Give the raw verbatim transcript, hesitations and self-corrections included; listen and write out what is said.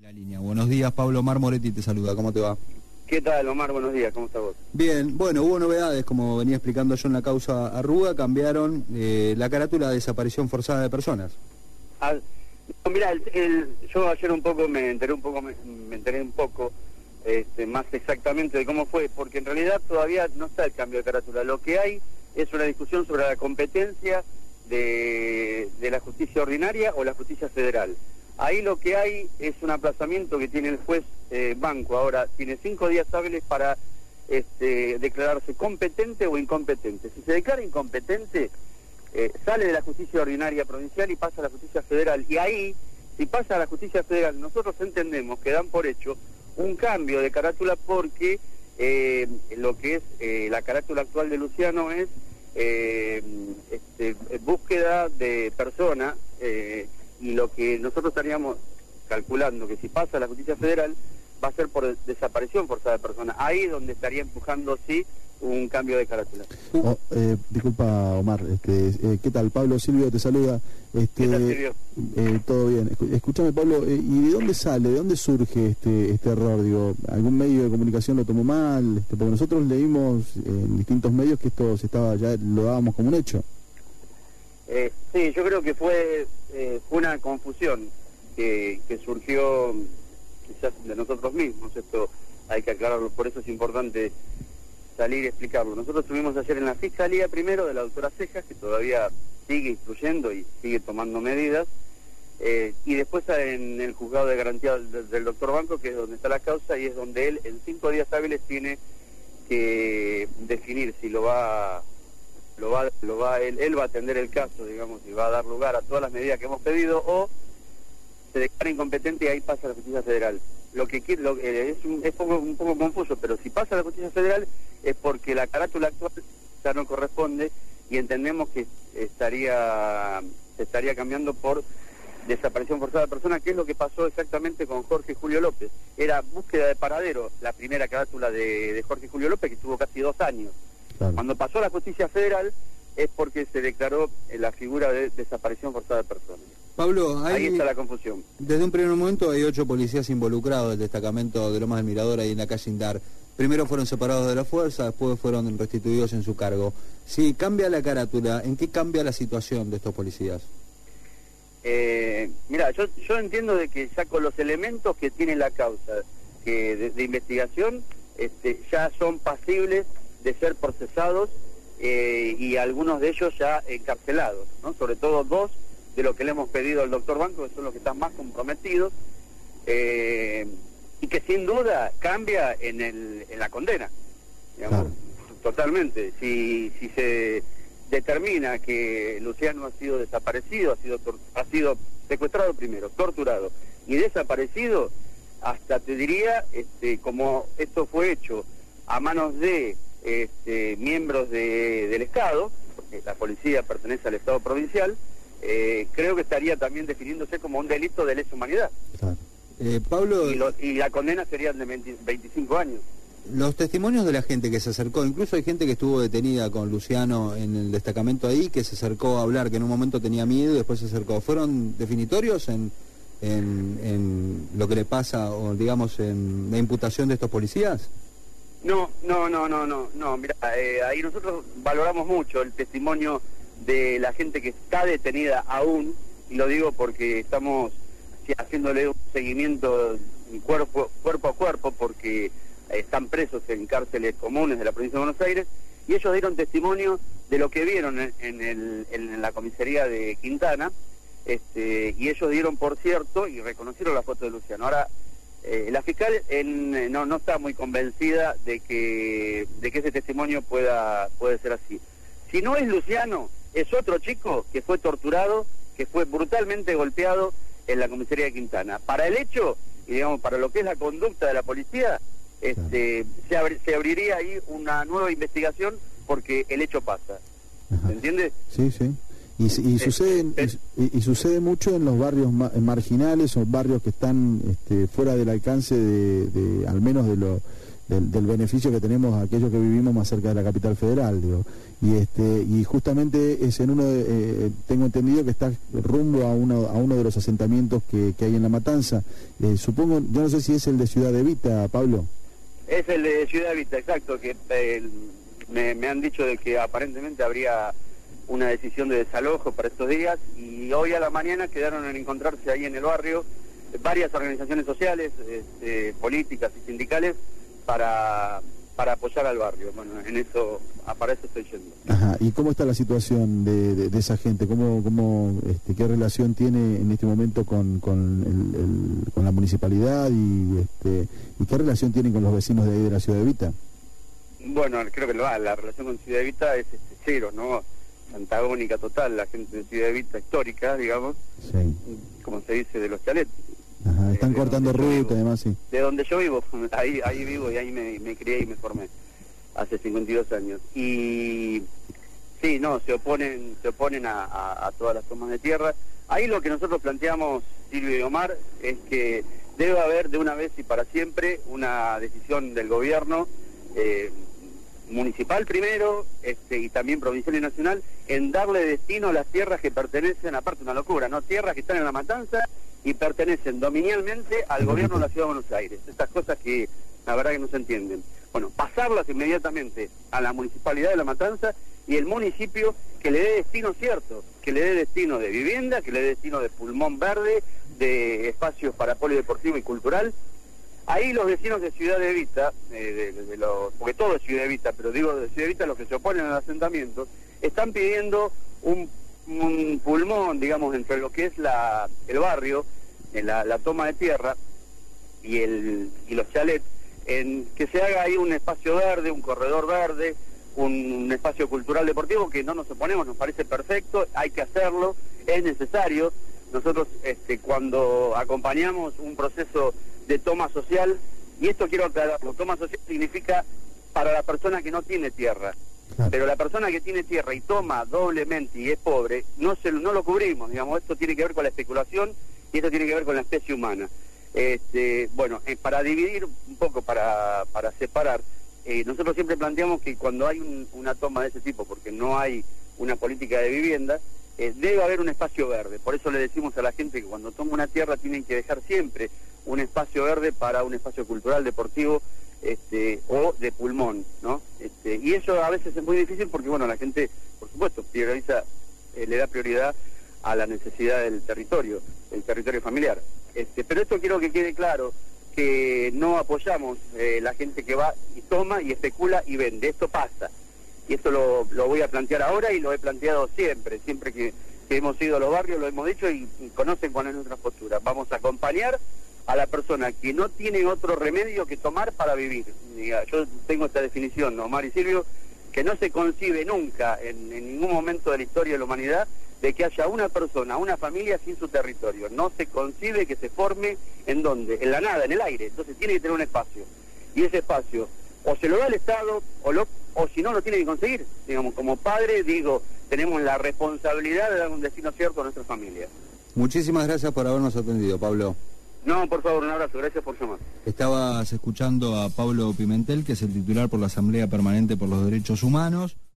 La línea. Buenos días, Pablo. Omar Moretti te saluda, ¿cómo te va? ¿Qué tal, Omar? Buenos días, ¿cómo estás vos? Bien, bueno, hubo novedades, como venía explicando yo en la causa Arruga, cambiaron eh, la carátula de desaparición forzada de personas. Ah, no, mirá, el, el, yo ayer un poco me enteré un poco, me, me enteré un poco este, más exactamente de cómo fue, porque en realidad todavía no está el cambio de carátula. Lo que hay es una discusión sobre la competencia de, de la justicia ordinaria o la justicia federal. Ahí lo que hay es un aplazamiento que tiene el juez eh, Banco. Ahora tiene cinco días hábiles para este, declararse competente o incompetente. Si se declara incompetente, eh, sale de la justicia ordinaria provincial y pasa a la justicia federal. Y ahí, si pasa a la justicia federal, nosotros entendemos que dan por hecho un cambio de carátula porque eh, lo que es eh, la carátula actual de Luciano es eh, este, búsqueda de persona, eh, y lo que nosotros estaríamos calculando que si pasa a la justicia federal va a ser por desaparición forzada de personas. Ahí es donde estaría empujando sí un cambio de carátula. Oh, eh, disculpa, Omar, este, eh, ¿qué tal? Pablo Silvio te saluda. Este, ¿Qué tal, Silvio? Eh, todo bien. Escúchame, Pablo, eh, ¿y de dónde sale, de dónde surge este este error? Digo, ¿algún medio de comunicación lo tomó mal? Este, porque nosotros leímos en distintos medios que esto se estaba ya lo dábamos como un hecho. Eh, sí, yo creo que fue, eh, fue una confusión que, que surgió quizás de nosotros mismos. Esto hay que aclararlo, por eso es importante salir y explicarlo. Nosotros estuvimos ayer en la Fiscalía primero de la doctora Cejas, que todavía sigue instruyendo y sigue tomando medidas, eh, y después en el juzgado de garantía del, del doctor Banco, que es donde está la causa, y es donde él en cinco días hábiles tiene que definir si lo va lo va lo va él, él va a atender el caso, digamos, y va a dar lugar a todas las medidas que hemos pedido, o se declara incompetente y ahí pasa a la justicia federal. Lo que quiere, lo, eh, es, un, es poco, un poco confuso, pero si pasa a la justicia federal es porque la carátula actual ya no corresponde y entendemos que estaría se estaría cambiando por desaparición forzada de personas, que es lo que pasó exactamente con Jorge Julio López. Era búsqueda de paradero, la primera carátula de, de Jorge Julio López, que tuvo casi dos años. Claro. Cuando pasó a la justicia federal es porque se declaró la figura de desaparición forzada de personas. Pablo, hay, ahí está la confusión. Desde un primer momento hay ocho policías involucrados del destacamento de Lomas del Mirador ahí en la calle Indar. Primero fueron separados de la fuerza, después fueron restituidos en su cargo. Si cambia la carátula, ¿en qué cambia la situación de estos policías? Eh, mira, yo, yo entiendo de que ya con los elementos que tiene la causa que de, de investigación este, ya son pasibles de ser procesados eh, y algunos de ellos ya encarcelados, ¿no? Sobre todo dos de lo que le hemos pedido al doctor Banco, que son los que están más comprometidos, eh, y que sin duda cambia en, el, en la condena, digamos, claro. Totalmente. Si, si se determina que Luciano ha sido desaparecido, ha sido, ha sido secuestrado primero, torturado y desaparecido, hasta te diría, este, como esto fue hecho a manos de este, miembros de, del Estado, porque la policía pertenece al Estado provincial, Eh, creo que estaría también definiéndose como un delito de lesa humanidad. Claro. Eh, Pablo, y, lo, y la condena sería de veinte, veinticinco años. Los testimonios de la gente que se acercó, incluso hay gente que estuvo detenida con Luciano en el destacamento ahí, que se acercó a hablar, que en un momento tenía miedo y después se acercó. ¿Fueron definitorios en, en, en lo que le pasa, o digamos, en la imputación de estos policías? No, no, no, no, no, no. Mira, eh, ahí nosotros valoramos mucho el testimonio de la gente que está detenida aún, y lo digo porque estamos haciéndole un seguimiento cuerpo, cuerpo a cuerpo, porque están presos en cárceles comunes de la provincia de Buenos Aires, y ellos dieron testimonio de lo que vieron en, en, el, en la comisaría de Quintana, este, y ellos dieron por cierto y reconocieron la foto de Luciano. Ahora, eh, la fiscal en, no, no está muy convencida de que, de que ese testimonio pueda, puede ser así. Si no es Luciano, es otro chico que fue torturado, que fue brutalmente golpeado en la comisaría de Quintana. Para el hecho, y digamos, para lo que es la conducta de la policía, este, se, abri se abriría ahí una nueva investigación porque el hecho pasa. ¿Se entiende? Sí, sí. Y, y, sucede, y, y sucede mucho en los barrios ma marginales o barrios que están este, fuera del alcance de, de al menos de lo del, del beneficio que tenemos aquellos que vivimos más cerca de la capital federal, digo. Y este y justamente es en uno de, eh, tengo entendido que está rumbo a uno a uno de los asentamientos que, que hay en La Matanza. Eh, supongo, yo no sé si es el de Ciudad Evita, Pablo. Es el de Ciudad Evita, exacto, que eh, me, me han dicho de que aparentemente habría una decisión de desalojo para estos días, y hoy a la mañana quedaron en encontrarse ahí en el barrio varias organizaciones sociales, este, políticas y sindicales para, para apoyar al barrio. Bueno, en eso, para eso estoy yendo. Ajá. ¿Y cómo está la situación de, de, de esa gente? ¿Cómo, cómo, este, qué relación tiene en este momento con, con, el, el, con la municipalidad y, este, y qué relación tienen con los vecinos de ahí de la Ciudad Evita? Bueno, creo que la, la relación con Ciudad Evita es este, cero, ¿no? Antagónica total, la gente de Ciudad Evita histórica, digamos, sí. Como se dice, de los chalets. Ajá, están eh, cortando ruta, además, sí. De donde yo vivo, ahí ahí vivo y ahí me, me crié y me formé, hace cincuenta y dos años. Y sí, no, se oponen se oponen a, a, a todas las tomas de tierra. Ahí lo que nosotros planteamos, Silvio y Omar, es que debe haber de una vez y para siempre una decisión del gobierno, eh, municipal primero, este, y también provincial y nacional, en darle destino a las tierras que pertenecen, aparte una locura, ¿no? Tierras que están en La Matanza y pertenecen dominialmente al gobierno de la Ciudad de Buenos Aires. Estas cosas que la verdad que no se entienden. Bueno, pasarlas inmediatamente a la municipalidad de La Matanza y el municipio que le dé destino cierto, que le dé destino de vivienda, que le dé destino de pulmón verde, de espacios para polideportivo y cultural. Ahí los vecinos de Ciudad Evita, eh, de, de los, porque todo es Ciudad Evita, pero digo de Ciudad Evita, los que se oponen al asentamiento, están pidiendo un, un pulmón, digamos, entre lo que es la, el barrio, en la, la toma de tierra y, el, y los chalets, en que se haga ahí un espacio verde, un corredor verde, un, un espacio cultural deportivo, que no nos oponemos, nos parece perfecto, hay que hacerlo, es necesario. Nosotros este, cuando acompañamos un proceso de toma social, y esto quiero aclararlo, toma social significa para la persona que no tiene tierra, claro. Pero la persona que tiene tierra y toma doblemente y es pobre, no se no lo cubrimos, digamos, esto tiene que ver con la especulación y esto tiene que ver con la especie humana. Este, bueno, eh, para dividir un poco, para, para separar, eh, nosotros siempre planteamos que cuando hay un, una toma de ese tipo, porque no hay una política de vivienda, eh, debe haber un espacio verde. Por eso le decimos a la gente que cuando toma una tierra tienen que dejar siempre un espacio verde para un espacio cultural, deportivo, este, o de pulmón, ¿no? Este, y eso a veces es muy difícil porque, bueno, la gente, por supuesto, prioriza, eh, le da prioridad a la necesidad del territorio, el territorio familiar. Este, pero esto quiero que quede claro, que no apoyamos eh, la gente que va y toma y especula y vende. Esto pasa. Y esto lo, lo voy a plantear ahora y lo he planteado siempre, siempre que, que hemos ido a los barrios, lo hemos dicho y, y conocen cuál es nuestra postura. Vamos a acompañar a la persona que no tiene otro remedio que tomar para vivir. Yo tengo esta definición, ¿no, Omar y Silvio? Que no se concibe nunca, en, en ningún momento de la historia de la humanidad, de que haya una persona, una familia sin su territorio. No se concibe que se forme en dónde, en la nada, en el aire. Entonces tiene que tener un espacio. Y ese espacio o se lo da el Estado o, lo, o si no lo tiene que conseguir. Digamos, como padre, digo, tenemos la responsabilidad de dar un destino cierto a nuestra familia. Muchísimas gracias por habernos atendido, Pablo. No, por favor, un abrazo, gracias por llamar. Estabas escuchando a Pablo Pimentel, que es el titular por la Asamblea Permanente por los Derechos Humanos.